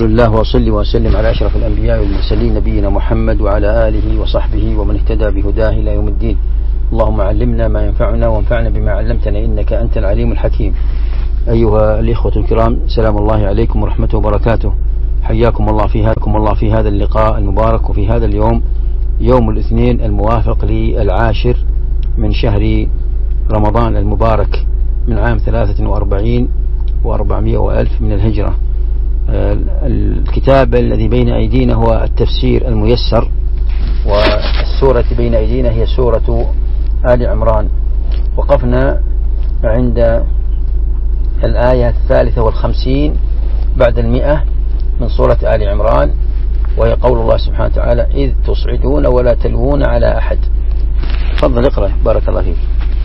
بسم الله وصلي وسلم على أشرف الأنبياء والمرسلين نبينا محمد وعلى آله وصحبه ومن اهتدى بهداه إلى يوم الدين. اللهم علمنا ما ينفعنا وانفعنا بما علمتنا إنك أنت العليم الحكيم. أيها الإخوة الكرام، سلام الله عليكم ورحمته وبركاته. حياكم الله في هذا اللقاء المبارك وفي هذا اليوم، يوم الاثنين الموافق للعاشر من شهر رمضان المبارك من عام 43 و400 وألف من الهجرة. الكتاب الذي بين أيدينا هو التفسير الميسر، والسورة بين أيدينا هي سورة آل عمران. وقفنا عند الآية 53 بعد 100 من سورة آل عمران، وهي قول الله سبحانه وتعالى: إذ تصعدون ولا تلوون على أحد. تفضل اقرأ بارك الله فيك.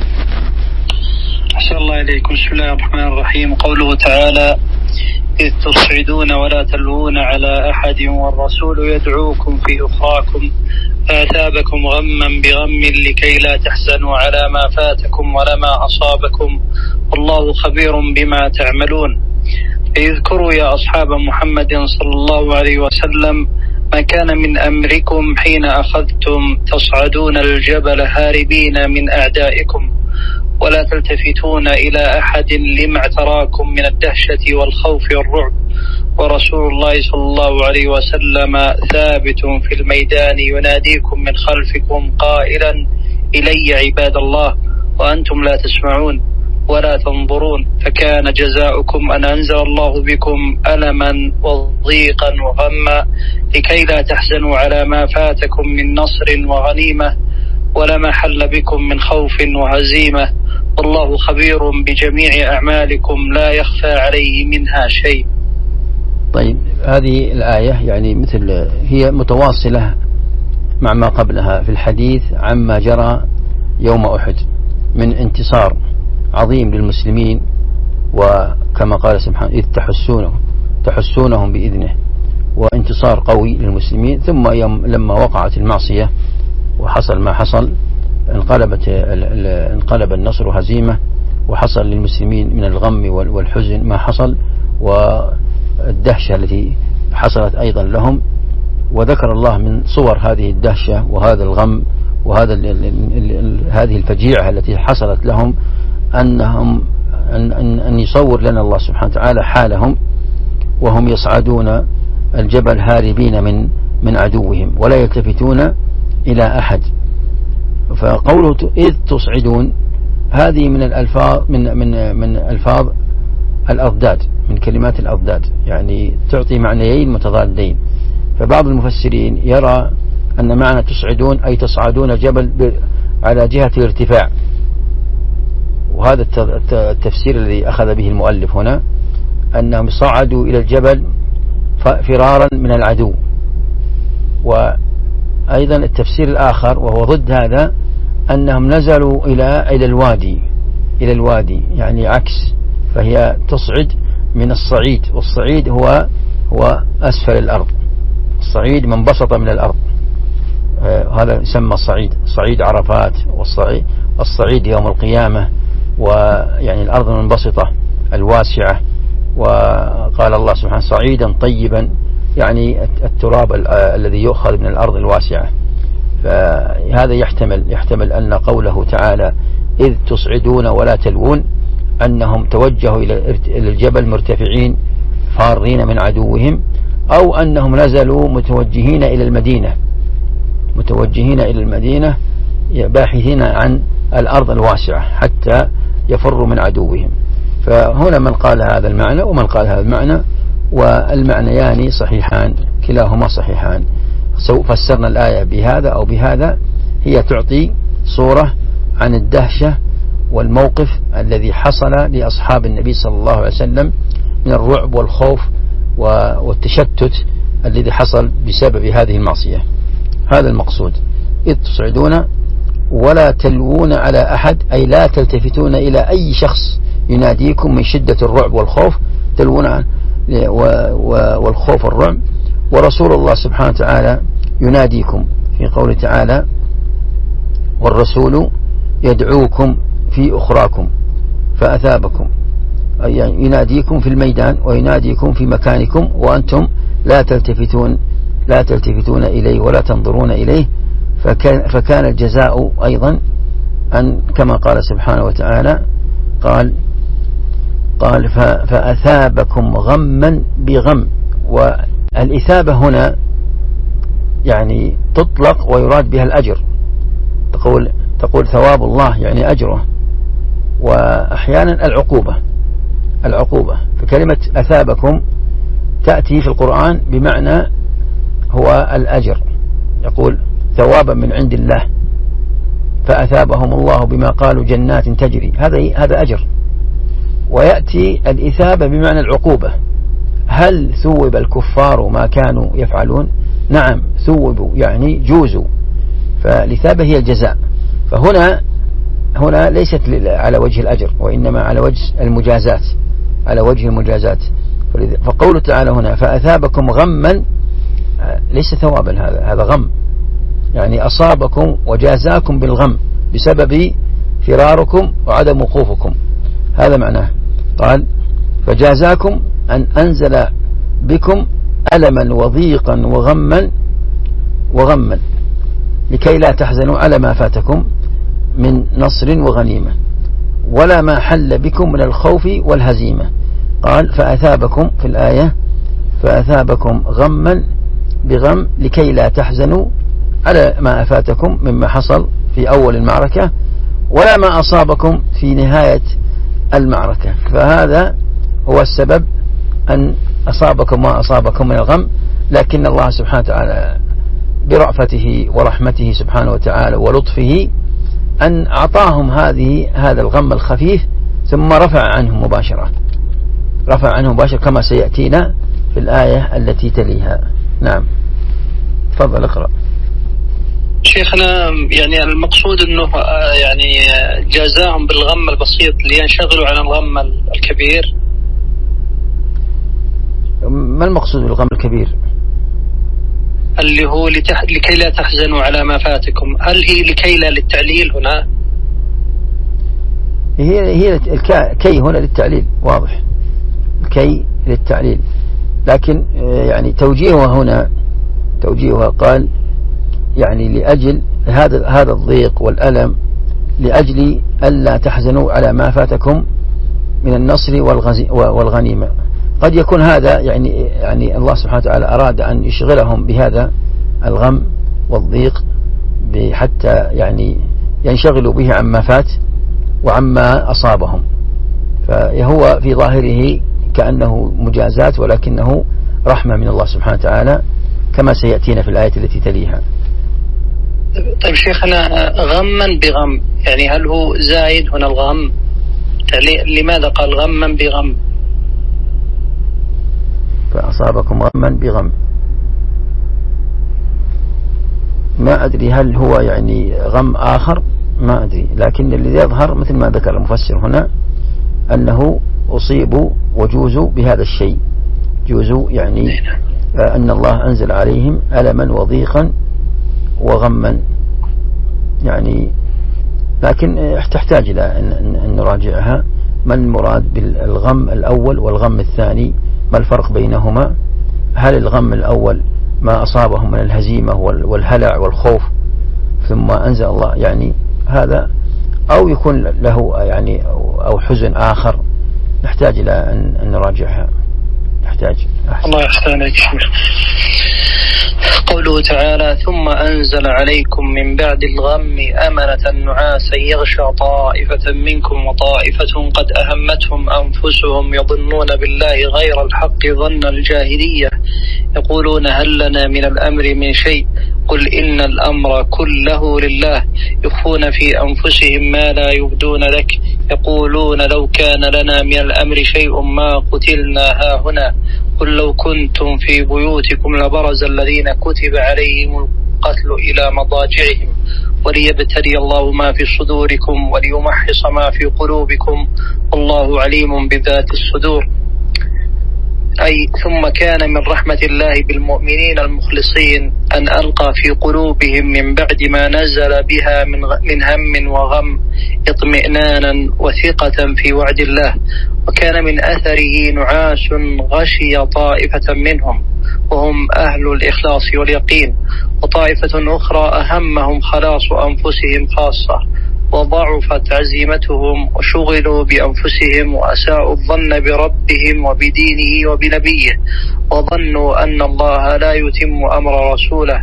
أحسن الله إليكم. بسم الله الرحمن الرحيم. قوله تعالى: إذ تصعدون ولا تلوون على أحد والرسول يدعوكم في أخراكم فأثابكم غما بغم لكي لا تحزنوا على ما فاتكم ولا ما أصابكم والله خبير بما تعملون. اذكروا يا أصحاب محمد صلى الله عليه وسلم ما كان من أمركم حين أخذتم تصعدون الجبل هاربين من أعدائكم ولا تلتفتون إلى أحد لما اعتراكم من الدهشة والخوف والرعب، ورسول الله صلى الله عليه وسلم ثابت في الميدان يناديكم من خلفكم قائلا: إلي عباد الله، وأنتم لا تسمعون ولا تنظرون، فكان جزاؤكم أن أنزل الله بكم ألما وضيقا وغما لكي لا تحزنوا على ما فاتكم من نصر وغنيمة ولا ما حل بكم من خوف وهزيمة، والله خبير بجميع أعمالكم لا يخفى عليه منها شيء. طيب، هذه الآية يعني مثل هي متواصلة مع ما قبلها في الحديث عما جرى يوم أحد من انتصار عظيم للمسلمين، وكما قال سبحانه: إذ تحسونهم بإذنه، وانتصار قوي للمسلمين. ثم لما وقعت المعصية وحصل ما حصل انقلب النصر هزيمة، وحصل للمسلمين من الغم والحزن ما حصل، والدهشة التي حصلت أيضا لهم. وذكر الله من صور هذه الدهشة وهذا الغم هذه الفجيعة التي حصلت لهم أن يصور لنا الله سبحانه وتعالى حالهم وهم يصعدون الجبل هاربين من عدوهم ولا يلتفتون إلى أحد. فقوله إذ تصعدون هذه من الألفاظ من ألفاظ الأضداد، من كلمات الأضداد، يعني تعطي معنيين متضادين. فبعض المفسرين يرى أن معنى تصعدون أي تصعدون الجبل على جهة الارتفاع، وهذا التفسير الذي أخذ به المؤلف هنا، أنهم صعدوا إلى الجبل فرارا من العدو. وأيضا التفسير الآخر وهو ضد هذا أنهم نزلوا إلى الوادي يعني عكس، فهي تصعد من الصعيد، والصعيد هو أسفل الأرض، الصعيد من بسط من الأرض، هذا يسمى صعيد عرفات، والصعيد يوم القيامة، ويعني الأرض المنبسطة الواسعة. وقال الله سبحانه: صعيدا طيبا، يعني التراب الذي يؤخذ من الأرض الواسعة. فهذا يحتمل أن قوله تعالى إذ تصعدون ولا تلوون أنهم توجهوا إلى الجبل مرتفعين فارين من عدوهم، أو أنهم نزلوا متوجهين إلى المدينة باحثين عن الأرض الواسعة حتى يفروا من عدوهم. فهنا من قال هذا المعنى ومن قال هذا المعنى، والمعنيان صحيحان، كلاهما صحيحان. سواء فسرنا الآية بهذا أو بهذا، هي تعطي صورة عن الدهشة والموقف الذي حصل لأصحاب النبي صلى الله عليه وسلم من الرعب والخوف والتشتت الذي حصل بسبب هذه المعصية. هذا المقصود. إذ تصعدون ولا تلوون على أحد، أي لا تلتفتون إلى أي شخص يناديكم من شدة الرعب والخوف، تلوون والخوف والرعب. ورسول الله سبحانه وتعالى يناديكم في قوله تعالى: والرسول يدعوكم في أخراكم فأثابكم، يعني يناديكم في الميدان ويناديكم في مكانكم وأنتم لا تلتفتون إليه ولا تنظرون إليه. فكان الجزاء أيضا أن كما قال سبحانه وتعالى قال فأثابكم غما بغم. والإثابة هنا يعني تطلق ويراد بها الأجر، تقول ثواب الله يعني أجره، وأحيانا العقوبة. فكلمة أثابكم تأتي في القرآن بمعنى هو الأجر، يقول ثوابا من عند الله فأثابهم الله بما قالوا جنات تجري، هذا أجر. ويأتي الإثابة بمعنى العقوبة. هل ثوب الكفار ما كانوا يفعلون؟ نعم ثوبوا يعني جوزوا، فالإثابة هي الجزاء. فهنا ليست على وجه الأجر، وإنما على وجه المجازات. فقوله تعالى هنا فأثابكم غما ليس ثوابا، هذا غم، يعني أصابكم وجازاكم بالغم بسبب فراركم وعدم وقوفكم، هذا معناه. قال فجازاكم أن أنزل بكم ألما وضيقا وغما لكي لا تحزنوا على ما فاتكم من نصر وغنيمة ولا ما حل بكم من الخوف والهزيمة. قال فأثابكم في الآية فأثابكم غما بغم لكي لا تحزنوا على ما أفاتكم مما حصل في أول المعركة ولا ما أصابكم في نهاية المعركة. فهذا هو السبب أن أصابكم ما أصابكم من الغم، لكن الله سبحانه وتعالى برأفته ورحمته سبحانه وتعالى ولطفه أن أعطاهم هذا الغم الخفيف ثم رفع عنهم مباشرة كما سيأتينا في الآية التي تليها. نعم تفضل اقرأ. شيخنا يعني المقصود أنه يعني جازاهم بالغم البسيط لينشغلوا عن الغم الكبير. ما المقصود بالغم الكبير؟ اللي هو لكي لا تحزنوا على ما فاتكم. هل هي لكي لا للتعليل هنا؟ هي الكي هنا للتعليل، واضح، الكي للتعليل، لكن يعني توجيهها قال يعني لأجل هذا الضيق والألم، لأجل ألا تحزنوا على ما فاتكم من النصر والغنيمة. قد يكون هذا يعني الله سبحانه وتعالى أراد أن يشغلهم بهذا الغم والضيق حتى يعني ينشغلوا به عما فات وعما أصابهم. فهو في ظاهره كأنه مجازات، ولكنه رحمة من الله سبحانه وتعالى كما سيأتينا في الآية التي تليها. طيب شيخنا غما بغم، يعني هل هو زايد هنا الغم؟ لماذا قال غما بغم؟ فأصابكم غما بغم، ما أدري هل هو يعني غم آخر، ما أدري، لكن الذي يظهر مثل ما ذكر المفسر هنا أنه أصيبوا وجوزوا بهذا الشيء، جوزوا يعني أن الله أنزل عليهم ألما وضيقا وغما يعني. لكن تحتاج إلى أن نراجعها، ما المراد بالغم الأول والغم الثاني، ما الفرق بينهما؟ هل الغم الأول ما أصابهم من الهزيمة والهلع والخوف ثم أنزل الله يعني هذا، أو يكون له يعني أو حزن آخر؟ نحتاج إلى أن نراجعها، نحتاج. الله يحسنك شيخ. قوله تعالى ثم أنزل عليكم من بعد الغم أمنة نعاسا يغشى طائفة منكم وطائفة قد أهمتهم أنفسهم يظنون بالله غير الحق ظن الجاهلية يقولون هل لنا من الأمر من شيء قل إن الأمر كله لله يخفون في أنفسهم ما لا يبدون لك يقولون لو كان لنا من الأمر شيء ما قتلنا هاهنا قل لو كنتم في بيوتكم لبرز الذين كتب عليهم القتل إلى مضاجعهم وليبتلي الله ما في صدوركم وليمحص ما في قلوبكم والله عليم بذات الصدور. أي ثم كان من رحمة الله بالمؤمنين المخلصين أن ألقى في قلوبهم من بعد ما نزل بها من هم وغم اطمئنانا وثقة في وعد الله، وكان من أثره نعاس غشي طائفة منهم وهم أهل الإخلاص واليقين، وطائفة أخرى أهمهم خلاص أنفسهم خاصة، وضعفت عزيمتهم وشغلوا بأنفسهم وأساءوا الظن بربهم وبدينه وبنبيه، وظنوا أن الله لا يتم أمر رسوله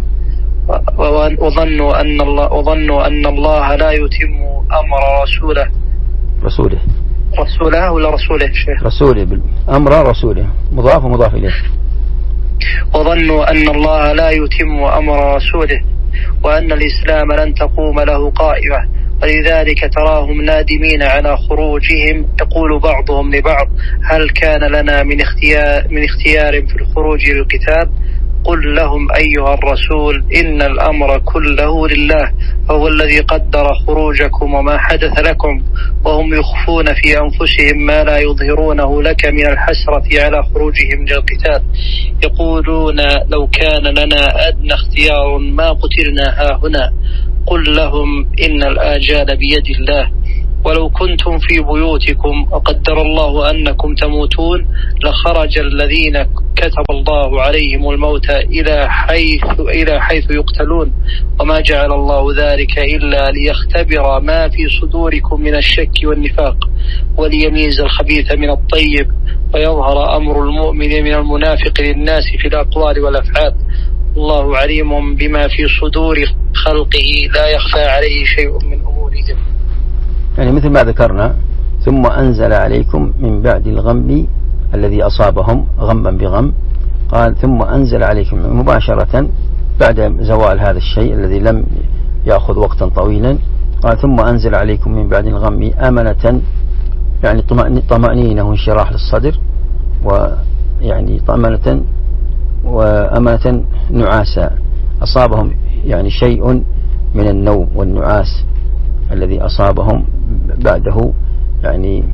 وظنوا أن الله لا يتم أمر رسوله ولا رسوله شيخ؟ رسوله، أمر رسوله مضاف ومضاف إليه. وظنوا أن الله لا يتم أمر رسوله وأن الإسلام لن تقوم له قائمة، ولذلك تراهم نادمين على خروجهم. يقول بعضهم لبعض: هل كان لنا من اختيار في الخروج للقتال؟ قل لهم أيها الرسول إن الأمر كله لله، فهو الذي قدر خروجكم وما حدث لكم، وهم يخفون في أنفسهم ما لا يظهرونه لك من الحسرة على خروجهم للقتال. يقولون لو كان لنا أدنى اختيار ما قتلنا هاهنا. قل لهم إن الآجال بيد الله، ولو كنتم في بيوتكم وقدر الله أنكم تموتون لخرج الذين كتب الله عليهم الموت إلى حيث يقتلون، وما جعل الله ذلك إلا ليختبر ما في صدوركم من الشك والنفاق، وليميز الخبيث من الطيب، ويظهر أمر المؤمن من المنافق للناس في الأقوال والأفعال. الله عليم بما في صدور خلقه لا يخفى عليه شيء من أمورهم. يعني مثل ما ذكرنا: ثم أنزل عليكم من بعد الغم الذي أصابهم غما بغم. قال ثم أنزل عليكم مباشرة بعد زوال هذا الشيء الذي لم يأخذ وقتا طويلا. قال ثم أنزل عليكم من بعد الغم أمنة، يعني طمأنينة وانشراح للصدر، ويعني طمأنة وأمنة نعاسا. أصابهم يعني شيء من النوم والنعاس الذي أصابهم بعده، يعني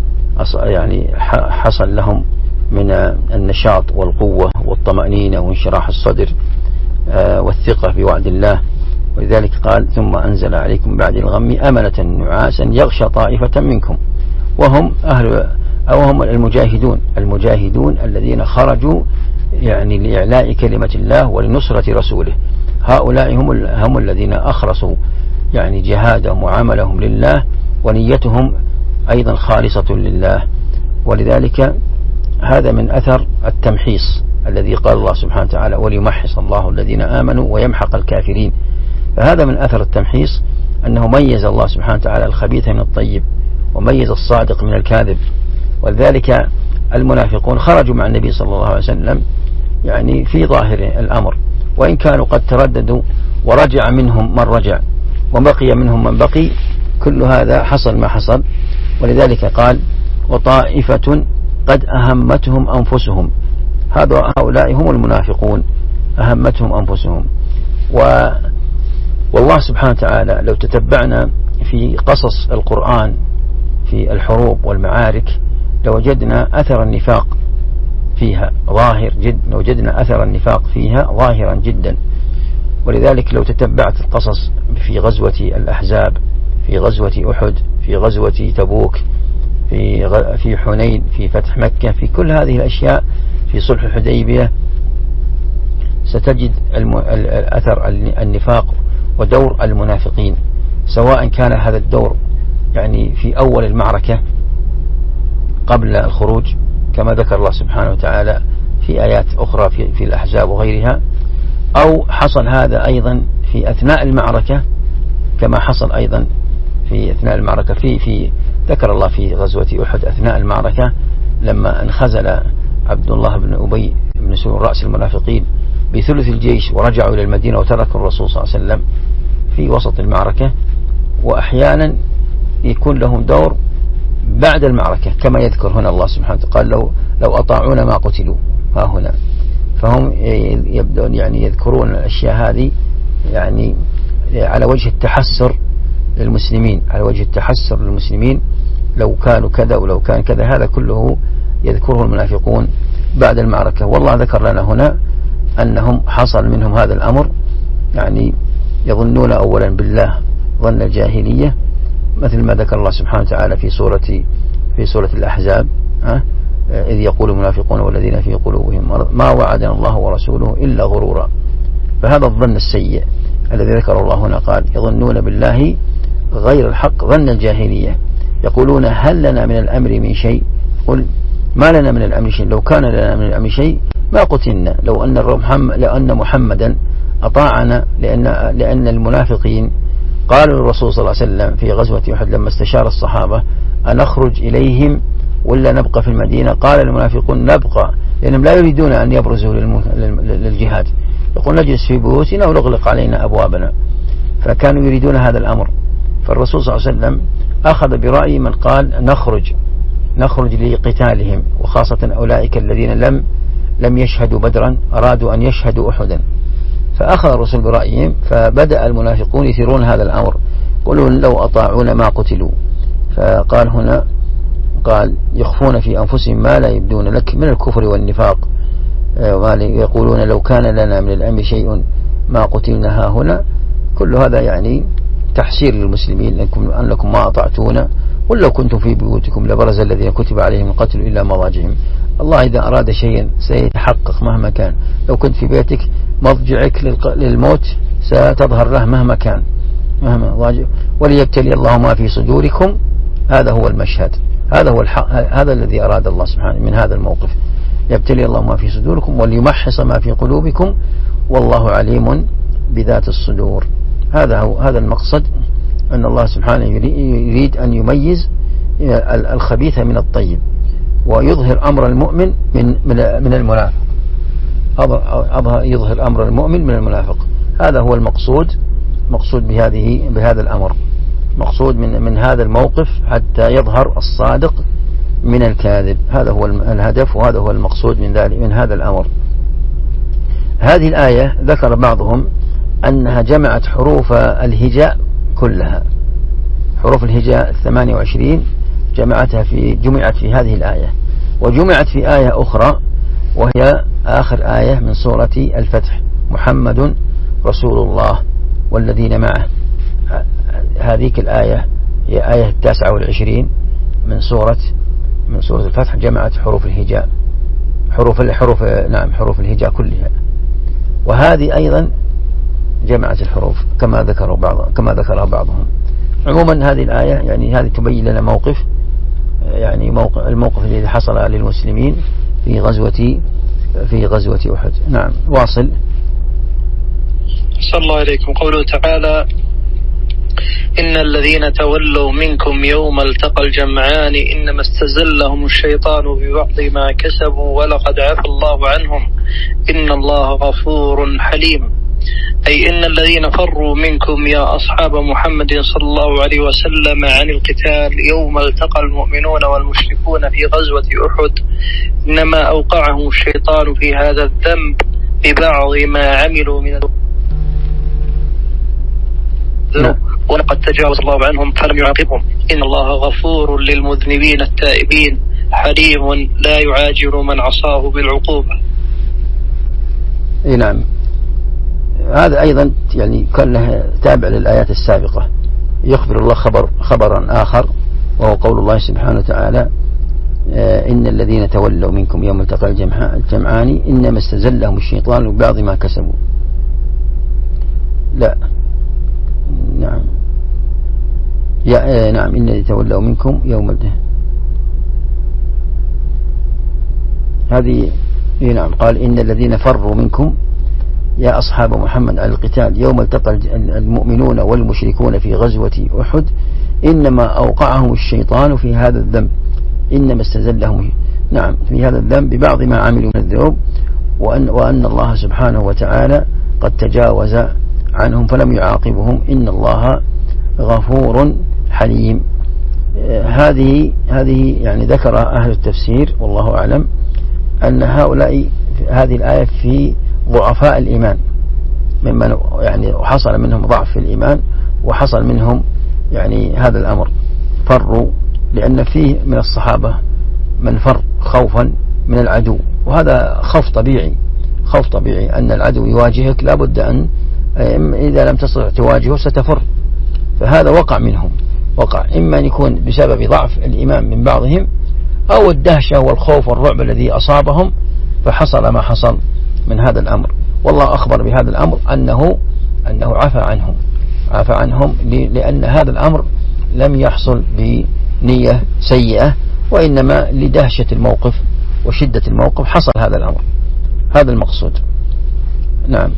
حصل لهم من النشاط والقوة والطمأنينة وانشراح الصدر والثقة بوعد الله. ولذلك قال ثم أنزل عليكم بعد الغم أمنة نعاسا يغشى طائفة منكم، وهم هم المجاهدون الذين خرجوا يعني لإعلاء كلمة الله ولنصرة رسوله. هؤلاء هم الذين أخلصوا يعني جهادهم وعملهم لله، ونيتهم أيضا خالصة لله. ولذلك هذا من أثر التمحيص الذي قال الله سبحانه وتعالى: وليمحص الله الذين آمنوا ويمحق الكافرين. فهذا من أثر التمحيص، أنه ميز الله سبحانه وتعالى الخبيث من الطيب، وميز الصادق من الكاذب. ولذلك المنافقون خرجوا مع النبي صلى الله عليه وسلم يعني في ظاهر الأمر، وإن كانوا قد ترددوا ورجع منهم من رجع وبقي منهم من بقي، كل هذا حصل ما حصل. ولذلك قال: وطائفة قد أهمتهم أنفسهم. هؤلاء هم المنافقون، أهمتهم أنفسهم. والله سبحانه وتعالى لو تتبعنا في قصص القرآن في الحروب والمعارك لوجدنا أثر النفاق فيها ظاهر جدا، وجدنا أثر النفاق فيها ظاهرا جدا. ولذلك لو تتبعت القصص في غزوة الأحزاب، في غزوة أحد، في غزوة تبوك، في حنين، في فتح مكة، في كل هذه الأشياء، في صلح الحديبية، ستجد أثر النفاق ودور المنافقين، سواء كان هذا الدور يعني في أول المعركة قبل الخروج كما ذكر الله سبحانه وتعالى في آيات أخرى في الأحزاب وغيرها، أو حصل هذا أيضا في أثناء المعركة كما حصل أيضا في أثناء المعركة في ذكر الله في غزوة أحد أثناء المعركة لما انخزل عبد الله بن أبي بن سلول رأس المنافقين بثلث الجيش ورجعوا إلى المدينة وتركوا الرسول صلى الله عليه وسلم في وسط المعركة. وأحيانا يكون لهم دور بعد المعركة كما يذكر هنا الله سبحانه وتعالى، قال لو أطاعونا ما قتلوا ها هنا. فهم يبدون يعني يذكرون الأشياء هذه يعني على وجه التحسر للمسلمين، على وجه التحسر للمسلمين، لو كانوا كذا ولو كان كذا. هذا كله يذكره المنافقون بعد المعركة. والله ذكر لنا هنا أنهم حصل منهم هذا الأمر، يعني يظنون أولا بالله ظن الجاهلية، مثل ما ذكر الله سبحانه وتعالى في سورة الأحزاب: إذ يقول المنافقون والذين في قلوبهم مرض ما وعدنا الله ورسوله إلا غرورا. فهذا الظن السيء الذي ذكر الله هنا، قال يظنون بالله غير الحق ظن الجاهلية، يقولون هل لنا من الأمر من شيء؟ قل ما لنا من الأمر شيء، لو كان لنا من الأمر شيء ما قتلنا، لو أن محمدا أطاعنا، لأن المنافقين قالوا للرسول صلى الله عليه وسلم في غزوة أحد لما استشار الصحابة أنخرج إليهم ولا نبقى في المدينة؟ قال المنافقون نبقى، لأنهم لا يريدون أن يبرزوا للجهاد، يقول نجلس في بيوتنا ونغلق علينا أبوابنا، فكانوا يريدون هذا الأمر. فالرسول صلى الله عليه وسلم أخذ برأي من قال نخرج لقتالهم، وخاصة أولئك الذين لم يشهدوا بدرا أرادوا أن يشهدوا أحدا، فأخذ الرسول برأيهم، فبدأ المنافقون يثيرون هذا الأمر، يقولون لو أطاعونا ما قتلوا. فقال هنا قال يخفون في أنفسهم ما لا يبدون لك من الكفر والنفاق، يقولون لو كان لنا من الأمر شيء ما قتلنا هنا. كل هذا يعني تحسير للمسلمين أنكم ما أطعتونا، ولو كنتم في بيوتكم لبرز الذين كتب عليهم القتل إلا مضاجعهم. الله إذا أراد شيئا سيتحقق مهما كان، لو كنت في بيتك مضجعك للموت ستظهر له مهما كان، وليبتلي الله ما في صدوركم. هذا هو المشهد، هذا هو الحق، هذا الذي أراد الله سبحانه من هذا الموقف، يبتلي الله ما في صدوركم وليمحص ما في قلوبكم والله عليم بذات الصدور. هذا المقصد، أن الله سبحانه يريد أن يميز الخبيث من الطيب، ويظهر أمر المؤمن من المنافق، يظهر أمر المؤمن من المنافق. هذا هو مقصود بهذا الأمر، مقصود من هذا الموقف حتى يظهر الصادق من الكاذب. هذا هو الهدف، وهذا هو المقصود من هذا الأمر. هذه الآية ذكر بعضهم أنها جمعت حروف الهجاء كلها، حروف الهجاء 28 جمعت في هذه الآية، وجمعت في آية أخرى وهي آخر آية من سورة الفتح، محمد رسول الله والذين معه. هذه الآية هي آية 29 من سورة الفتح، جمعت حروف الهجاء، حروف الهجاء كلها. وهذه أيضا جمعت الحروف كما ذكرها بعضهم. عموما هذه الآية يعني هذه تبين لنا موقف، يعني الموقف الذي حصل للمسلمين في غزوة أحد. نعم، واصل. صلى الله عليكم. قوله تعالى إن الذين تولوا منكم يوم التقى الجمعان إنما استزلهم الشيطان ببعض ما كسبوا ولقد عفى الله عنهم إن الله غفور حليم. أي إن الذين فروا منكم يا أصحاب محمد صلى الله عليه وسلم عن القتال يوم التقى المؤمنون والمشركون في غزوة أحد إنما أوقعهم الشيطان في هذا الذنب ببعض ما عملوا من الذنوب، ولقد تجاوز الله عنهم فلم يعاقبهم إن الله غفور للمذنبين التائبين حليم لا يعاجل من عصاه بالعقوبة. نعم، هذا أيضا يعني كان له تابع للآيات السابقة، يخبر الله خبرا آخر، وهو قول الله سبحانه وتعالى إن الذين تولوا منكم يوم التقى الجمعان إنما استزلهم الشيطان ببعض ما كسبوا. لا، نعم، نعم، إن الذين تولوا منكم يوم هذه نعم، قال إن الذين فروا منكم يا أصحاب محمد على القتال يوم التقى المؤمنون والمشركون في غزوة أحد إنما أوقعهم الشيطان في هذا الذنب، إنما استزلهم نعم في هذا الذنب ببعض ما عملوا من الذنوب، وأن الله سبحانه وتعالى قد تجاوز عنهم فلم يعاقبهم إن الله غفور حليم. هذه يعني ذكر أهل التفسير والله أعلم أن هؤلاء هذه الآية في ضعفاء الإيمان، ممن يعني حصل منهم ضعف في الإيمان وحصل منهم يعني هذا الأمر، فروا، لأن فيه من الصحابة من فر خوفا من العدو، وهذا خوف طبيعي أن العدو يواجهك لابد أن إذا لم تستطع تواجهه ستفر. فهذا وقع منهم، إما أن يكون بسبب ضعف الإيمان من بعضهم، أو الدهشة والخوف والرعب الذي أصابهم فحصل ما حصل من هذا الأمر. والله أخبر بهذا الأمر أنه عفى عنهم لأن هذا الأمر لم يحصل بنية سيئة، وإنما لدهشة الموقف وشدة الموقف حصل هذا الأمر. هذا المقصود. نعم.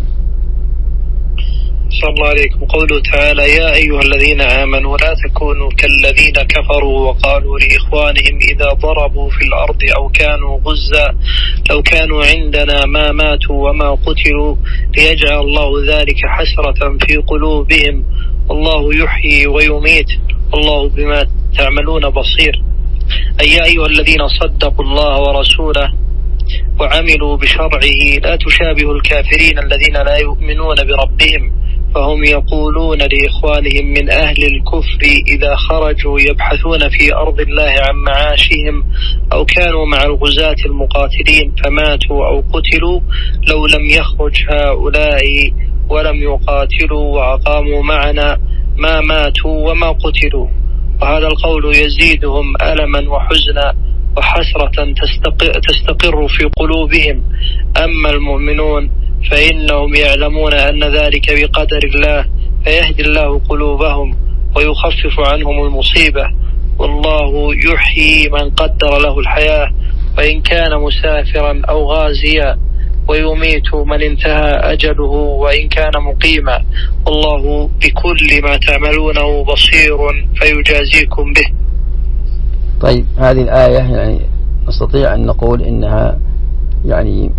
صلى الله عليكم. قوله تعالى: يا أيها الذين آمنوا لا تكونوا كالذين كفروا وقالوا لإخوانهم إذا ضربوا في الأرض أو كانوا غزا لو كانوا عندنا ما ماتوا وما قتلوا ليجعل الله ذلك حسرة في قلوبهم والله يحيي ويميت والله بما تعملون بصير. أي يا أيها الذين صدقوا الله ورسوله وعملوا بشرعه لا تشابهوا الكافرين الذين لا يؤمنون بربهم، فهم يقولون لإخوانهم من أهل الكفر إذا خرجوا يبحثون في أرض الله عن معاشهم أو كانوا مع الغزاة المقاتلين فماتوا أو قتلوا لو لم يخرج هؤلاء ولم يقاتلوا وأقاموا معنا ما ماتوا وما قتلوا. وهذا القول يزيدهم ألما وحزنا وحسرة تستقر في قلوبهم. أما المؤمنون فإنهم يعلمون أن ذلك بقدر الله فيهدي الله قلوبهم ويخفف عنهم المصيبة، والله يحيي من قدر له الحياة وإن كان مسافرا أو غازيا، ويميت من انتهى أجله وإن كان مقيما، والله بكل ما تعملونه بصير فيجازيكم به. طيب، هذه الآية يعني نستطيع أن نقول إنها يعني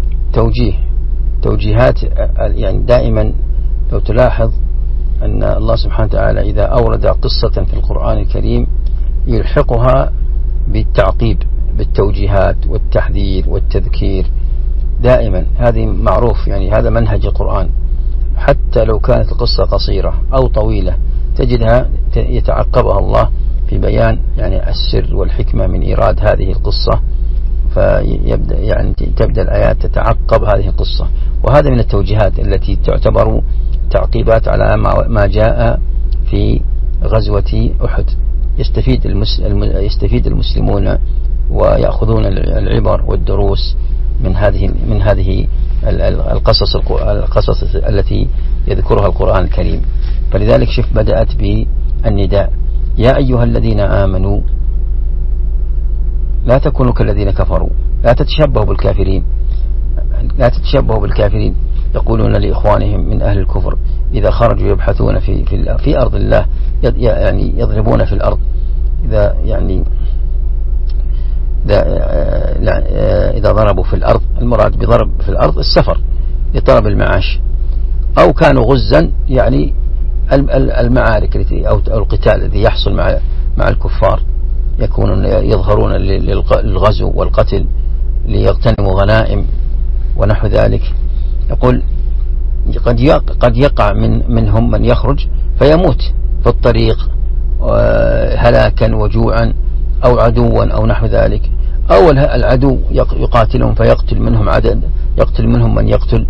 توجيهات. يعني دائما لو تلاحظ أن الله سبحانه وتعالى إذا أورد قصة في القرآن الكريم يلحقها بالتعقيب بالتوجيهات والتحذير والتذكير دائما. هذه معروف، يعني هذا منهج القرآن. حتى لو كانت القصة قصيرة أو طويلة تجدها يتعقبها الله في بيان يعني السر والحكمة من إيراد هذه القصة، فيبدأ يعني تبدأ الآيات تتعقب هذه القصة. وهذا من التوجيهات التي تعتبر تعقيبات على ما جاء في غزوة أحد. يستفيد المسلمون ويأخذون العبر والدروس من هذه القصص التي يذكرها القرآن الكريم. فلذلك شوف بدأت بالنداء: يا أيها الذين آمنوا لا تكونوا كالذين كفروا، لا تتشبهوا بالكافرين يقولون لإخوانهم من أهل الكفر إذا خرجوا يبحثون في أرض الله، يعني يضربون في الأرض. إذا ضربوا في الأرض، المراد بضرب في الأرض السفر لطلب المعاش، أو كانوا غزا يعني المعارك أو القتال الذي يحصل مع الكفار، يكونون يظهرون للغزو والقتل ليغتنموا غنائم ونحو ذلك. يقول قد يقع منهم من يخرج فيموت في الطريق هلاكا وجوعا أو عدوا أو نحو ذلك، أو العدو يقاتلهم فيقتل منهم من يقتل.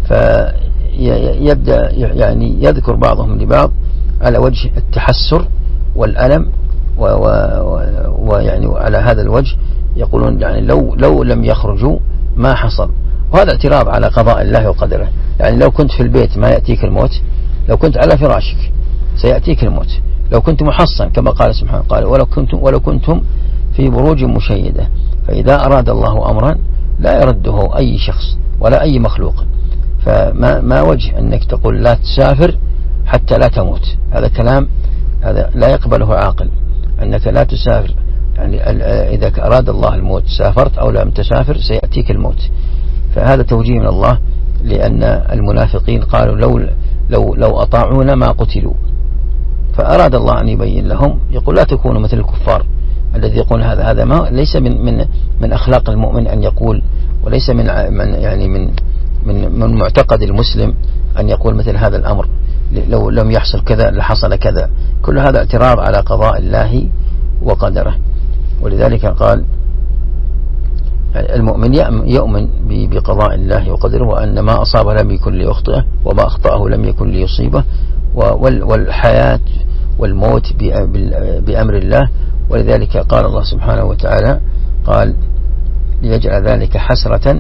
فيبدأ يعني يذكر بعضهم لبعض على وجه التحسر والألم، ويعني على هذا الوجه يقولون يعني لو لم يخرجوا ما حصل. وهذا اعتراض على قضاء الله وقدره. يعني لو كنت في البيت ما يأتيك الموت، لو كنت على فراشك سيأتيك الموت، لو كنت محصن كما قال سبحانه، قال ولو كنتم في بروج مشيدة. فإذا أراد الله أمرا لا يرده أي شخص ولا أي مخلوق. فما وجه أنك تقول لا تسافر حتى لا تموت؟ هذا كلام هذا لا يقبله عاقل، أنك لا تسافر. يعني إذا أراد الله الموت سافرت أو لم تسافر سيأتيك الموت. فهذا توجيه من الله، لأن المنافقين قالوا لو أطاعونا ما قتلوا. فأراد الله أن يبين لهم، يقول لا تكونوا مثل الكفار الذي يقول هذا ما ليس من أخلاق المؤمن أن يقول، وليس من معتقد المسلم أن يقول مثل هذا الأمر. لو لم يحصل كذا لحصل كذا. كل هذا اعتراض على قضاء الله وقدره. ولذلك قال يعني المؤمن يؤمن بقضاء الله وقدره، وأن ما أصابه لم يكن ليخطئه وما أخطأه لم يكن ليصيبه، والحياة والموت بأمر الله. ولذلك قال الله سبحانه وتعالى قال ليجعل ذلك حسرة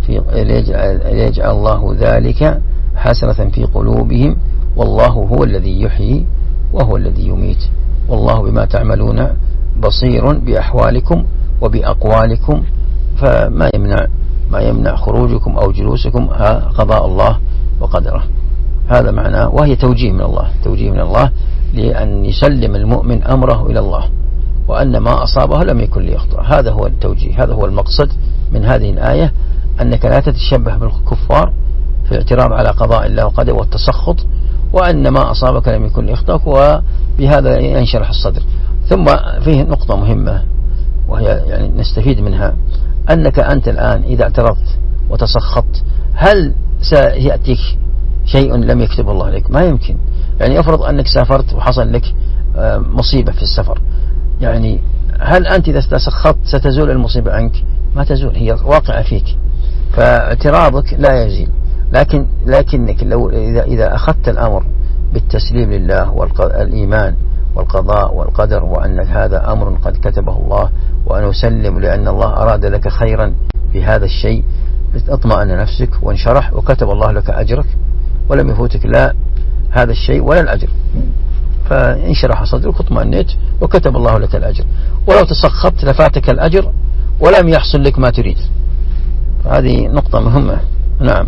ليجعل الله ذلك حسرة في قلوبهم والله هو الذي يحيي وهو الذي يميت والله بما تعملون بصير بأحوالكم وبأقوالكم فما يمنع خروجكم أو جلوسكم قضاء الله وقدره. هذا معناه، وهي توجيه من الله لأن يسلم المؤمن أمره إلى الله، وأن ما أصابه لم يكن ليخطئ. هذا هو التوجيه، هذا هو المقصد من هذه الآية، أنك لا تتشبه بالكفار في الاعتراض على قضاء الله وقدره والتسخط، وأن ما أصابك لم يكن ليخطئك، وبهذا ينشرح الصدر. ثم فيه نقطة مهمة وهي يعني نستفيد منها، أنك أنت الآن إذا اعترضت وتسخطت هل سيأتيك شيء لم يكتب الله لك؟ ما يمكن. يعني أفرض أنك سافرت وحصل لك مصيبة في السفر، يعني هل أنت إذا تسخطت ستزول المصيبة عنك؟ ما تزول، هي واقعة فيك، فاعتراضك لا يزيل. لكنك لو إذا أخذت الأمر بالتسليم لله والإيمان والقضاء والقدر، وأن هذا أمر قد كتبه الله، وأن أسلم لأن الله أراد لك خيرا في هذا الشيء، اطمأن نفسك وانشرح، وكتب الله لك أجرك ولم يفوتك لا هذا الشيء ولا الأجر، فانشرح صدرك واطمأنيت وكتب الله لك الأجر. ولو تسخطت لفاتك الأجر ولم يحصل لك ما تريد. هذه نقطة مهمة. نعم.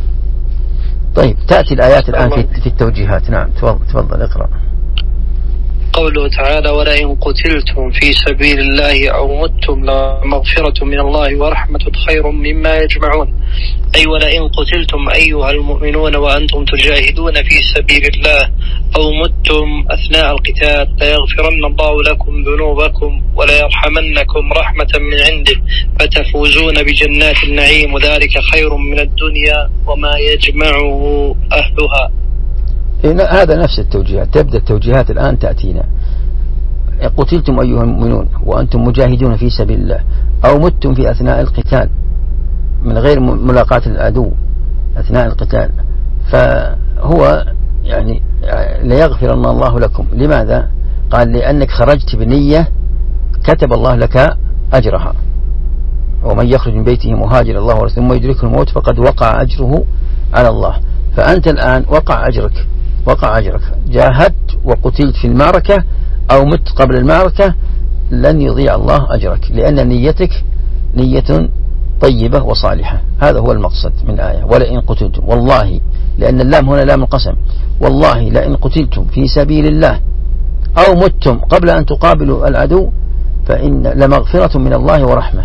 طيب تأتي الآيات الآن في التوجيهات. نعم تفضل اقرأ. قوله تعالى: ولئن قتلتم في سبيل الله أو متم لمغفرة من الله ورحمة خير مما يجمعون. أي ولئن قتلتم أيها المؤمنون وأنتم تجاهدون في سبيل الله أو متم أثناء القتال ليغفرن الله لكم ذنوبكم وليرحمنكم رحمة من عنده فتفوزون بجنات النعيم وذلك خير من الدنيا وما يجمعه أهلها. هذا نفس التوجيهات، تبدأ التوجيهات الآن تأتينا. قتلتم أيها المؤمنون وأنتم مجاهدون في سبيل الله أو متم في أثناء القتال من غير ملاقاة العدو أثناء القتال، فهو يعني ليغفرن الله لكم. لماذا؟ قال لأنك خرجت بنية كتب الله لك أجرها، ومن يخرج من بيته مهاجر الله ورسوله ثم يدركه الموت فقد وقع أجره على الله. فأنت الآن وقع أجرك، جاهدت وقتلت في المعركة أو مت قبل المعركة، لن يضيع الله أجرك، لأن نيتك نية طيبة وصالحة. هذا هو المقصد من آية ولئن قتلتم، والله، لأن اللام هنا لام القسم، والله لئن قتلتم في سبيل الله أو متم قبل أن تقابلوا العدو فإن لمغفرة من الله ورحمة،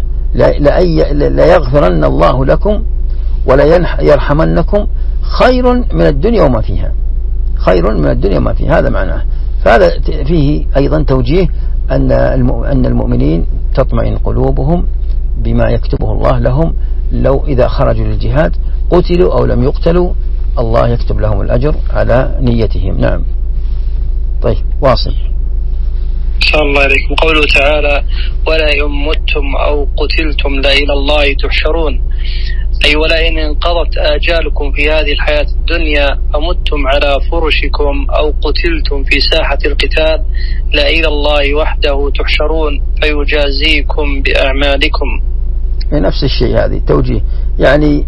لا يغفرن الله لكم ولا يرحمنكم خير من الدنيا وما فيها، خير من الدنيا وما فيها. هذا معناه. فهذا فيه أيضا توجيه أن المؤمنين تطمئن قلوبهم بما يكتبه الله لهم، لو إذا خرجوا للجهاد قتلوا أو لم يقتلوا الله يكتب لهم الأجر على نيتهم. نعم. طيب واصل. صلى الله عليكم. قوله تعالى: ولئن متم أو قتلتم لإلى الله تحشرون. أي ولئن انقضت آجالكم في هذه الحياة الدنيا أمتم على فرشكم أو قتلتم في ساحة القتال لإلى الله وحده تحشرون فيجازيكم بأعمالكم. نفس الشيء، هذه توجيه. يعني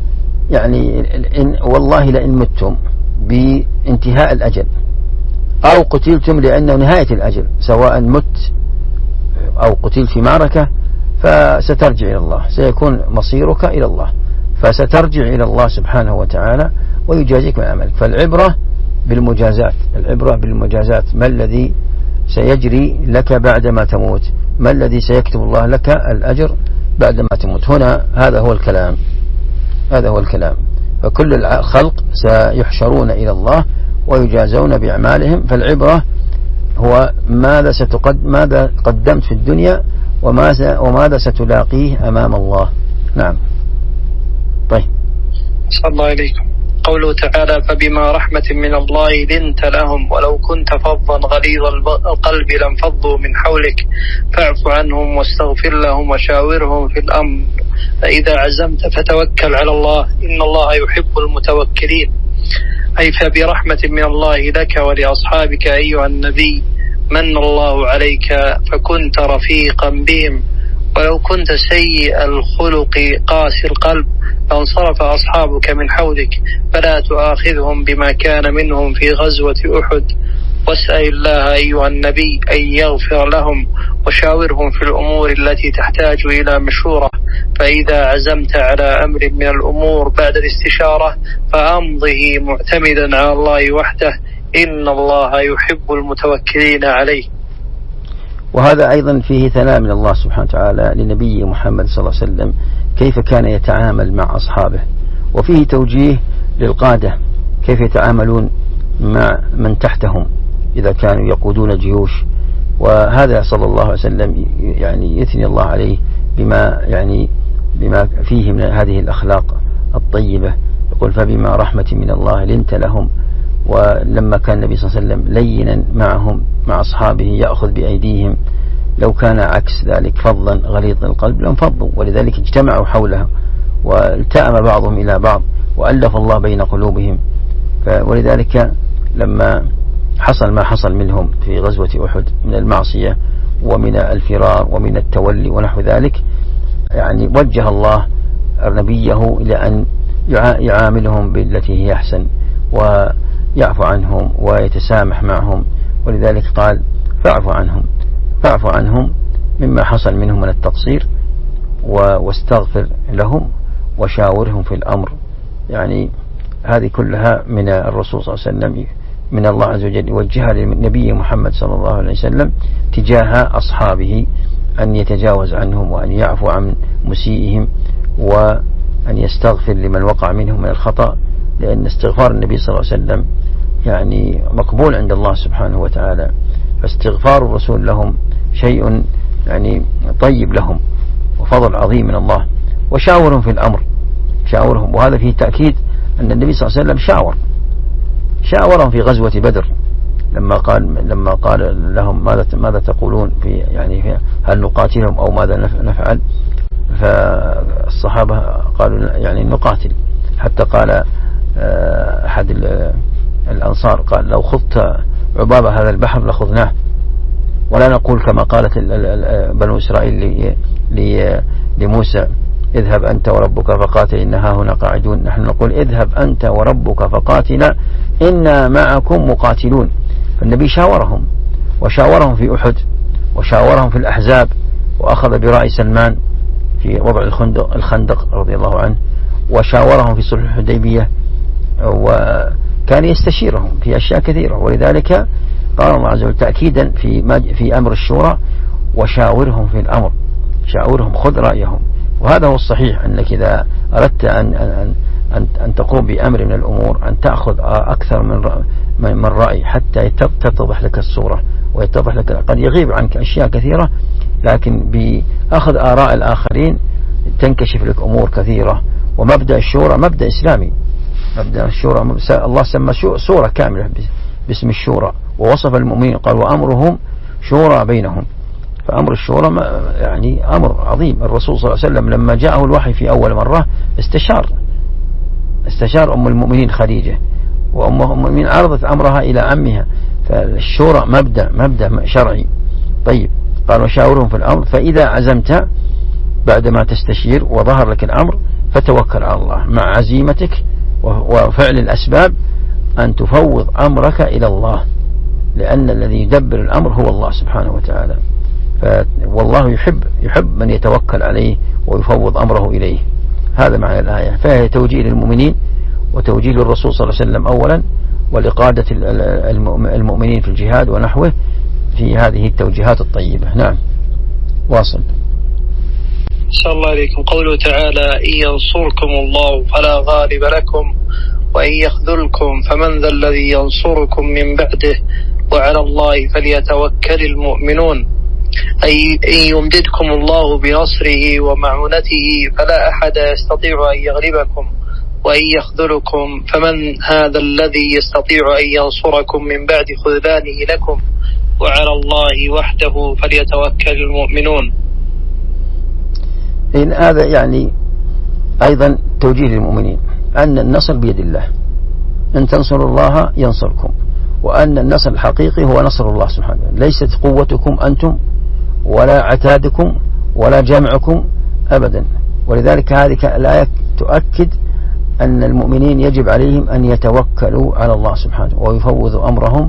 والله لئن متم بانتهاء الأجل أو قتلتم لأنه نهاية الأجل، سواء مت أو قتلت في معركة فسترجع إلى الله، سيكون مصيرك إلى الله، فسترجع إلى الله سبحانه وتعالى ويجازيك من عملك. فالعبرة بالمجازات، ما الذي سيجري لك بعدما تموت، ما الذي سيكتب الله لك الأجر بعدما تموت. هنا هذا هو الكلام. فكل الخلق سيحشرون إلى الله ويجازون بأعمالهم. فالعبرة هو ماذا قدمت في الدنيا وماذا ستلاقيه أمام الله. نعم. طيب. صلى الله عليكم. قوله تعالى: فبما رحمة من الله لنت لهم ولو كنت فظا غليظ القلب لانفضوا من حولك فاعف عنهم واستغفر لهم وشاورهم في الأمر فإذا عزمت فتوكل على الله إن الله يحب المتوكلين. أي فبرحمة من الله لك ولأصحابك أيها النبي من الله عليك فكنت رفيقا بهم ولو كنت سيء الخلق قاسي القلب لانصرف أصحابك من حولك، فلا تؤاخذهم بما كان منهم في غزوة أحد، واسأل الله أيها النبي أن يغفر لهم، وشاورهم في الأمور التي تحتاج إلى مشورة، فإذا عزمت على أمر من الأمور بعد الاستشارة فأمضه معتمدا على الله وحده، إن الله يحب المتوكلين عليه. وهذا أيضا فيه ثناء من الله سبحانه وتعالى لنبي محمد صلى الله عليه وسلم كيف كان يتعامل مع أصحابه، وفيه توجيه للقادة كيف يتعاملون مع من تحتهم إذا كانوا يقودون جيوش. وهذا صلى الله عليه وسلم يعني يثني الله عليه بما فيه من هذه الأخلاق الطيبة. يقول فبما رحمة من الله لنت لهم. ولما كان النبي صلى الله عليه وسلم لينا معهم مع أصحابه يأخذ بأيديهم، لو كان عكس ذلك فظا غليظ القلب لانفضوا، ولذلك اجتمعوا حوله والتأم بعضهم إلى بعض وألف الله بين قلوبهم. ولذلك لما حصل ما حصل منهم في غزوة أحد من المعصية ومن الفرار ومن التولي ونحو ذلك، يعني وجه الله نبيه إلى أن يعاملهم بالتي هي أحسن ويعفو عنهم ويتسامح معهم. ولذلك قال فاعف عنهم مما حصل منهم من التقصير واستغفر لهم وشاورهم في الأمر. يعني هذه كلها من الرسول صلى الله عليه وسلم من الله عز وجل يوجهها للنبي محمد صلى الله عليه وسلم تجاه أصحابه، أن يتجاوز عنهم وأن يعفو عن مسيئهم وأن يستغفر لمن وقع منهم من الخطأ، لأن استغفار النبي صلى الله عليه وسلم يعني مقبول عند الله سبحانه وتعالى. فاستغفار الرسول لهم شيء يعني طيب لهم وفضل عظيم من الله. وشاورهم في الأمر، شاورهم، وهذا فيه تأكيد أن النبي صلى الله عليه وسلم شاورهم في غزوة بدر لما قال لهم ماذا تقولون في هل نقاتلهم أو ماذا نفعل؟ فالصحابة قالوا يعني نقاتل، حتى قال أحد الأنصار قال لو خضت عباب هذا البحر لخضناه، ولا نقول كما قالت بنو إسرائيل لموسى اذهب أنت وربك فقاتل إنها هنا قاعدون، نحن نقول اذهب أنت وربك فقاتلا إنا معكم مقاتلون. فالنبي وشاورهم في أحد، وشاورهم في الأحزاب، وأخذ برأي سلمان في وضع الخندق رضي الله عنه، وشاورهم في صلح الحديبية، وكان يستشيرهم في أشياء كثيرة. ولذلك قال الله عز وجل تأكيدا في أمر الشورى وشاورهم في الأمر، شاورهم خذ رأيهم. وهذا هو الصحيح، أنك إذا أردت أن تقوم بأمر من الأمور أن تأخذ أكثر من رأي حتى تتضح لك الصورة ويتضح لك. قد يغيب عنك أشياء كثيرة، لكن بأخذ آراء الآخرين تنكشف لك أمور كثيرة. ومبدأ الشورى مبدأ إسلامي، مبدأ الشورى الله سمى سورة كاملة باسم الشورى، ووصف المؤمنين قال وأمرهم شورى بينهم. فأمر الشورى يعني أمر عظيم. الرسول صلى الله عليه وسلم لما جاءه الوحي في أول مرة استشار أم المؤمنين خديجة، وأم المؤمنين عرضت أمرها إلى عمها. فالشورى مبدأ شرعي. طيب قال وشاورهم في الأمر فإذا عزمت، بعدما تستشير وظهر لك الأمر فتوكل على الله مع عزيمتك وفعل الأسباب، أن تفوض أمرك إلى الله، لأن الذي يدبر الأمر هو الله سبحانه وتعالى. والله يحب من يتوكل عليه ويفوض أمره إليه. هذا معنى الآية. فهي توجيه للمؤمنين وتوجيه للرسول صلى الله عليه وسلم أولا، ولقادة المؤمنين في الجهاد ونحوه في هذه التوجيهات الطيبة. نعم واصل. صلى الله عليكم. قوله تعالى إن ينصركم الله فلا غالب لكم وإن يخذلكم فمن ذا الذي ينصركم من بعده وعلى الله فليتوكل المؤمنون. أي إن يمددكم الله بنصره ومعونته فلا أحد يستطيع أن يغلبكم، وإن يخذلكم فمن هذا الذي يستطيع أن ينصركم من بعد خذلانه لكم وعلى الله وحده فليتوكل المؤمنون. إن هذا يعني أيضا توجيه للمؤمنين أن النصر بيد الله، إن تنصروا الله ينصركم، وأن النصر الحقيقي هو نصر الله سبحانه، ليست قوتكم أنتم ولا عتادكم ولا جمعكم أبدا. ولذلك هذه الآية تؤكد أن المؤمنين يجب عليهم أن يتوكلوا على الله سبحانه ويفوضوا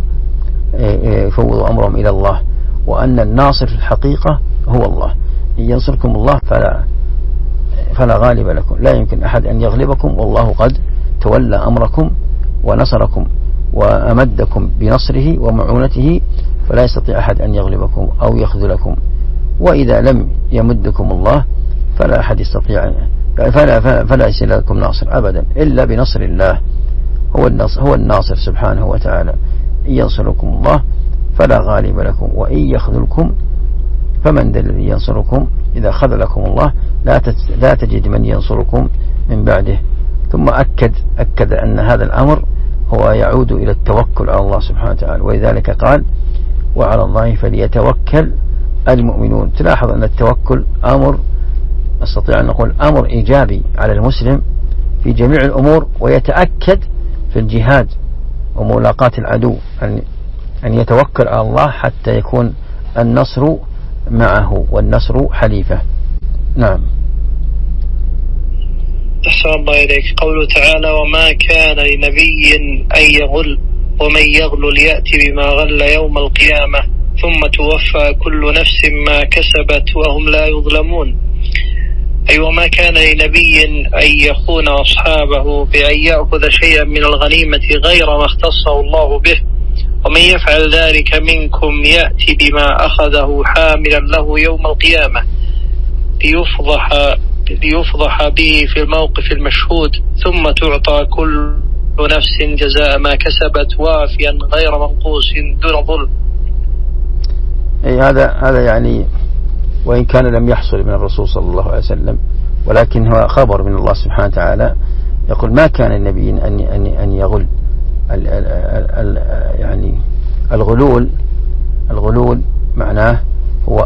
أمرهم إلى الله، وأن الناصر في الحقيقة هو الله. إن ينصركم الله فلا غالب لكم، لا يمكن أحد أن يغلبكم، والله قد تولى أمركم ونصركم وأمدكم بنصره ومعونته، فلا يستطيع أحد أن يغلبكم أو يخذلكم. وإذا لم يمدكم الله فلا أحد يستطيع، فلا يصل لكم ناصر أبدا إلا بنصر الله. هو الناصر سبحانه وتعالى. إن ينصركم الله فلا غالب لكم، وإن يخذلكم فمن ذا الذي ينصركم إذا خذلكم الله. لا تجد من ينصركم من بعده. ثم أكد أن هذا الأمر هو يعود إلى التوكل على الله سبحانه وتعالى، ولذلك قال وعلى الله فليتوكل المؤمنون. تلاحظ أن التوكل أمر، نستطيع أن نقول أمر إيجابي على المسلم في جميع الأمور، ويتأكد في الجهاد وملاقاة العدو أن يتوكل على الله حتى يكون النصر معه والنصر حليفه. نعم. أحسن الله إليك. قوله تعالى وما كان لنبي أن يغل ومن يغل يأتي بما غل يوم القيامة ثم توفى كل نفس ما كسبت وهم لا يظلمون. أي وما كان لنبي أن يخون أصحابه بأن يأخذ شيئا من الغنيمة غير ما اختصه الله به، ومن يفعل ذلك منكم يأتي بما أخذه حاملا له يوم القيامة ليفضح به في الموقف المشهود، ثم تعطى كل نفس جزاء ما كسبت وافيا غير منقوص دون ظلم. هذا يعني وإن كان لم يحصل من الرسول صلى الله عليه وسلم، ولكن هو خبر من الله سبحانه وتعالى يقول ما كان النبي أن يغل. يعني الغلول معناه هو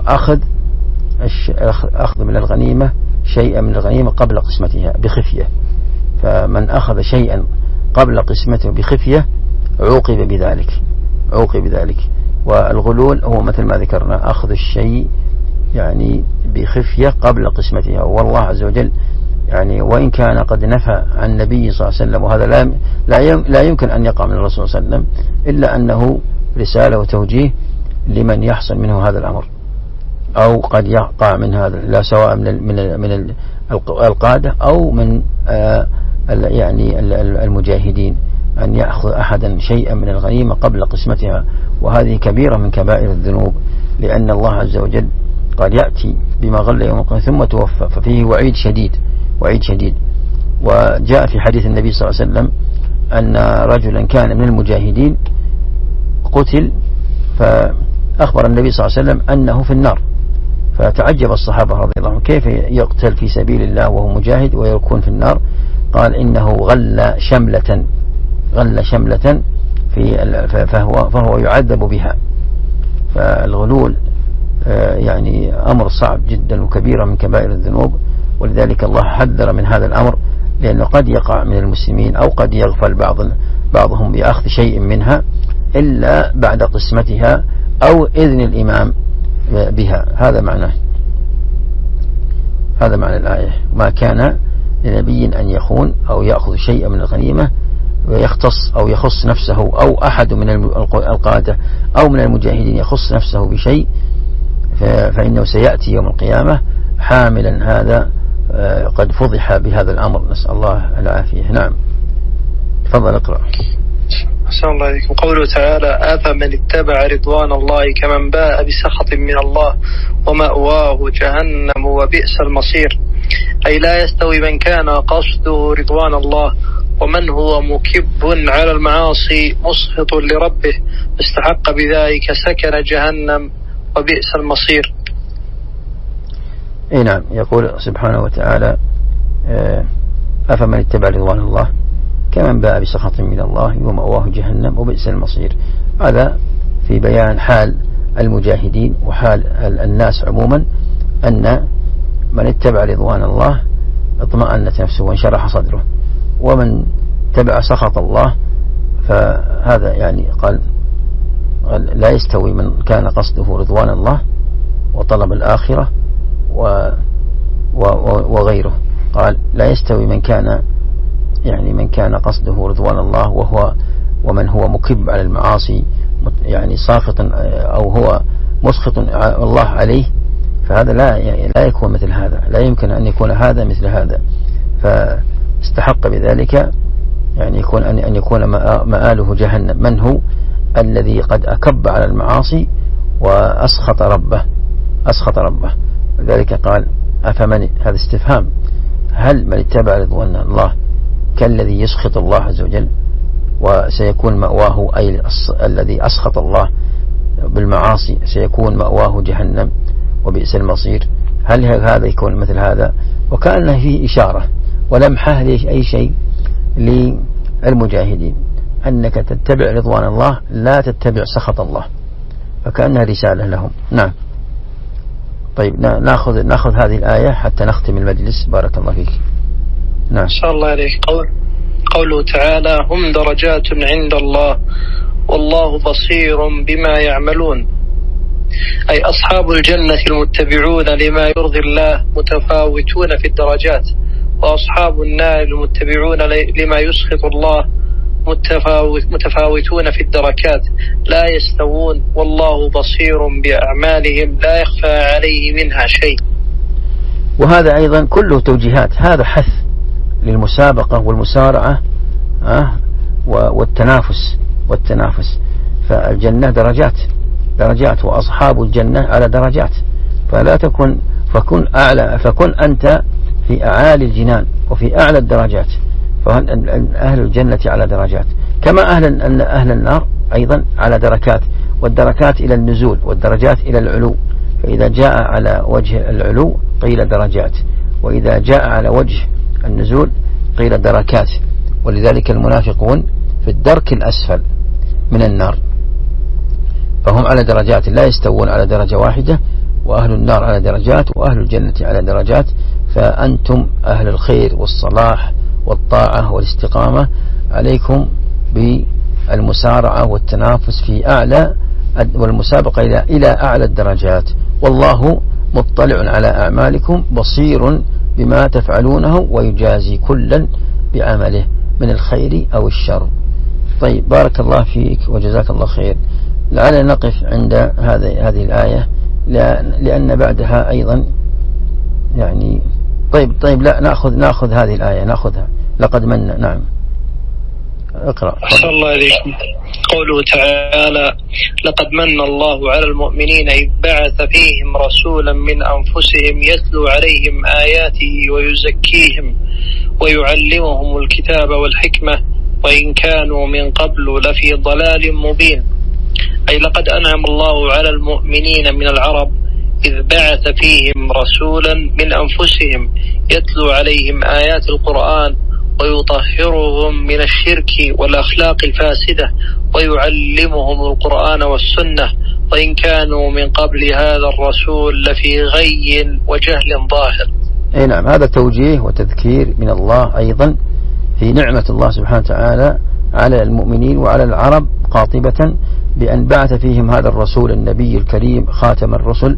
أخذ من الغنيمة شيئا من الغنيمة قبل قسمتها بخفية. فمن أخذ شيئا قبل قسمته بخفية عوقب بذلك. والغلول هو مثل ما ذكرنا أخذ الشيء يعني بخفية قبل قسمتها. والله عز وجل يعني وإن كان قد نفى عن النبي صلى الله عليه وسلم، وهذا لا يمكن أن يقع من الرسول صلى الله عليه وسلم، إلا أنه رسالة وتوجيه لمن يحصل منه هذا الأمر، أو قد يقع من هذا، لا سواء من القادة أو من يعني المجاهدين، أن يأخذ أحدا شيئا من الغنيمة قبل قسمتها. وهذه كبيرة من كبائر الذنوب، لأن الله عز وجل قال يأتي بما غل يوم القيامة ثم توفى، ففيه وعيد شديد. وجاء في حديث النبي صلى الله عليه وسلم أن رجلا كان من المجاهدين قتل، فأخبر النبي صلى الله عليه وسلم أنه في النار، فتعجب الصحابة رضي الله عنهم كيف يقتل في سبيل الله وهو مجاهد ويكون في النار. قال إنه غل شملة فهو يعذب بها. فالغلول يعني أمر صعب جدا وكبيرة من كبائر الذنوب، ولذلك الله حذر من هذا الأمر، لأنه قد يقع من المسلمين أو قد يغفل بعضهم بأخذ شيء منها إلا بعد قسمتها أو إذن الإمام بها. هذا معنى الآية. ما كان لنبي أن يخون أو يأخذ شيئا من الغنيمة ويختص أو يخص نفسه، أو أحد من القادة أو من المجاهدين يخص نفسه بشيء، فإنه سيأتي يوم القيامة حاملا هذا قد فضح بهذا الأمر، نسأل الله العافية. نعم، تفضل اقرأ. أحسن الله عليكم. قوله تعالى أفمن اتبع رضوان الله كمن باء بسخط من الله ومأواه جهنم وبئس المصير. أي لا يستوي من كان قصده رضوان الله ومن هو مكب على المعاصي مسخط لربه استحق بذلك سكن جهنم وبئس المصير. اي نعم، يقول سبحانه وتعالى أفمن اتبع رضوان الله كمن باء بسخط من الله ومأواه جهنم وبئس المصير. هذا في بيان حال المجاهدين وحال الناس عموما، أن من اتبع رضوان الله اطمأنت نفسه وانشرح صدره، ومن تبع سخط الله فهذا يعني قال لا يستوي من كان قصده رضوان الله وطلب الآخرة وغيره. قال لا يستوي من كان قصده رضوان الله ومن هو مكب على المعاصي يعني ساخط أو هو مسخط الله عليه، فهذا لا يكون مثل هذا، لا يمكن أن يكون هذا مثل هذا، فاستحق بذلك يعني أن يكون مآله جهنم. من هو الذي قد أكب على المعاصي وأسخط ربه. لذلك قال أفمن، هذا استفهام، هل من اتبع رضوان الله كالذي يسخط الله عز وجل وسيكون مأواه أي الذي أسخط الله بالمعاصي سيكون مأواه جهنم وبئس المصير؟ هل هذا يكون مثل هذا؟ وكأنه فيه إشارة ولمحة أي شيء للمجاهدين أنك تتبع رضوان الله لا تتبع سخط الله، فكأنها رسالة لهم. نعم. طيب نأخذ هذه الآية حتى نختم المجلس. بارك الله فيك. نعم. شاء الله عليك. قوله تعالى هم درجات عند الله والله بصير بما يعملون، أي أصحاب الجنة المتبعون لما يرضي الله متفاوتون في الدرجات، وأصحاب النار المتبعون لما يسخط الله متفاوتون في الدركات، لا يستوون والله بصير بأعمالهم لا يخفى عليه منها شيء. وهذا أيضا كله توجيهات، هذا حث للمسابقة والمسارعة والتنافس. فالجنة درجات وأصحاب الجنة على درجات، فكن أنت في أعالي الجنان وفي أعلى الدرجات، فأهل الجنة على درجات، كما أهل النار أيضا على دركات، والدركات إلى النزول والدرجات إلى العلو. فإذا جاء على وجه العلو قيل درجات، وإذا جاء على وجه النزول قيل دركات. ولذلك المنافقون في الدرك الأسفل من النار، فهم على درجات لا يستوون على درجة واحدة، وأهل النار على درجات وأهل الجنة على درجات. فأنتم أهل الخير والصلاح والطاعة والاستقامة عليكم بالمسارعة والتنافس في أعلى والمسابقة إلى أعلى الدرجات، والله مطلع على أعمالكم بصير بما تفعلونه ويجازي كلا بعمله من الخير أو الشر. طيب بارك الله فيك وجزاك الله خير. لعلنا نقف عند هذه الآية لأن بعدها أيضا يعني طيب لا نأخذ هذه الآية نأخذها. لقد من. نعم اقرأ. أحسن الله عليكم. قوله تعالى لقد من الله على المؤمنين إذ بعث فيهم رسولا من أنفسهم يتلو عليهم آياته ويزكيهم ويعلمهم الكتاب والحكمة وإن كانوا من قبل لفي ضلال مبين. أي لقد أنعم الله على المؤمنين من العرب إذ بعث فيهم رسولا من أنفسهم يتلو عليهم آيات القرآن ويطهرهم من الشرك والأخلاق الفاسدة ويعلمهم القرآن والسنة وإن كانوا من قبل هذا الرسول لفي غي وجهل ظاهر. أي نعم، هذا توجيه وتذكير من الله أيضا في نعمة الله سبحانه وتعالى على المؤمنين وعلى العرب قاطبة بأن بعث فيهم هذا الرسول النبي الكريم خاتم الرسل،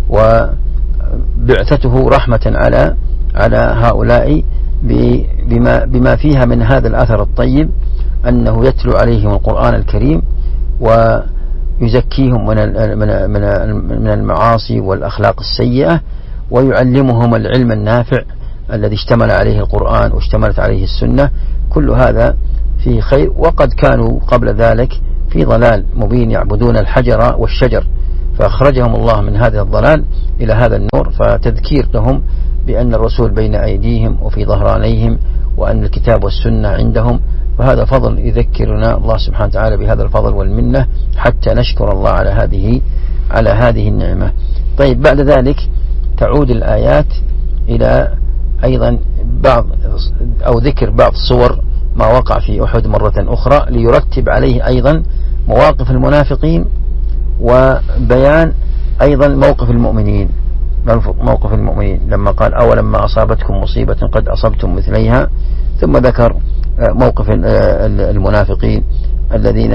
وبعثته رحمة على هؤلاء بما فيها من هذا الأثر الطيب، أنه يتلو عليهم القرآن الكريم ويزكيهم من المعاصي والأخلاق السيئة ويعلمهم العلم النافع الذي اشتمل عليه القرآن واشتملت عليه السنة. كل هذا فيه خير، وقد كانوا قبل ذلك في ضلال مبين يعبدون الحجر والشجر، فأخرجهم الله من هذا الضلال إلى هذا النور، فتذكير لهم بأن الرسول بين أيديهم وفي ظهرانيهم وأن الكتاب والسنة عندهم. فهذا فضل يذكرنا الله سبحانه وتعالى بهذا الفضل والمنة حتى نشكر الله على هذه النعمة. طيب بعد ذلك تعود الآيات إلى أيضا ذكر بعض صور ما وقع في أحد مرة أخرى، ليرتب عليه أيضا مواقف المنافقين وبيان أيضا موقف المؤمنين لما قال أولما أصابتكم مصيبة قد أصبتم مثليها، ثم ذكر موقف المنافقين الذين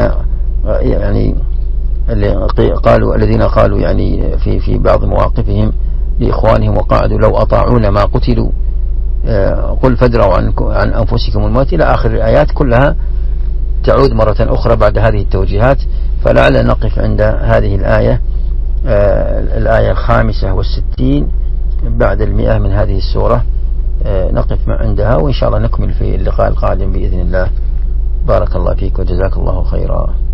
قالوا يعني في بعض مواقفهم لإخوانهم وقعدوا لو أطاعونا ما قتلوا، قل فادروا عن أنفسكم الموت إلى آخر الآيات كلها تعود مرة أخرى بعد هذه التوجيهات. فلعل نقف عند هذه الآية 65 بعد 100 من هذه السورة، نقف عندها وإن شاء الله نكمل في اللقاء القادم بإذن الله. بارك الله فيك وجزاك الله خيرا.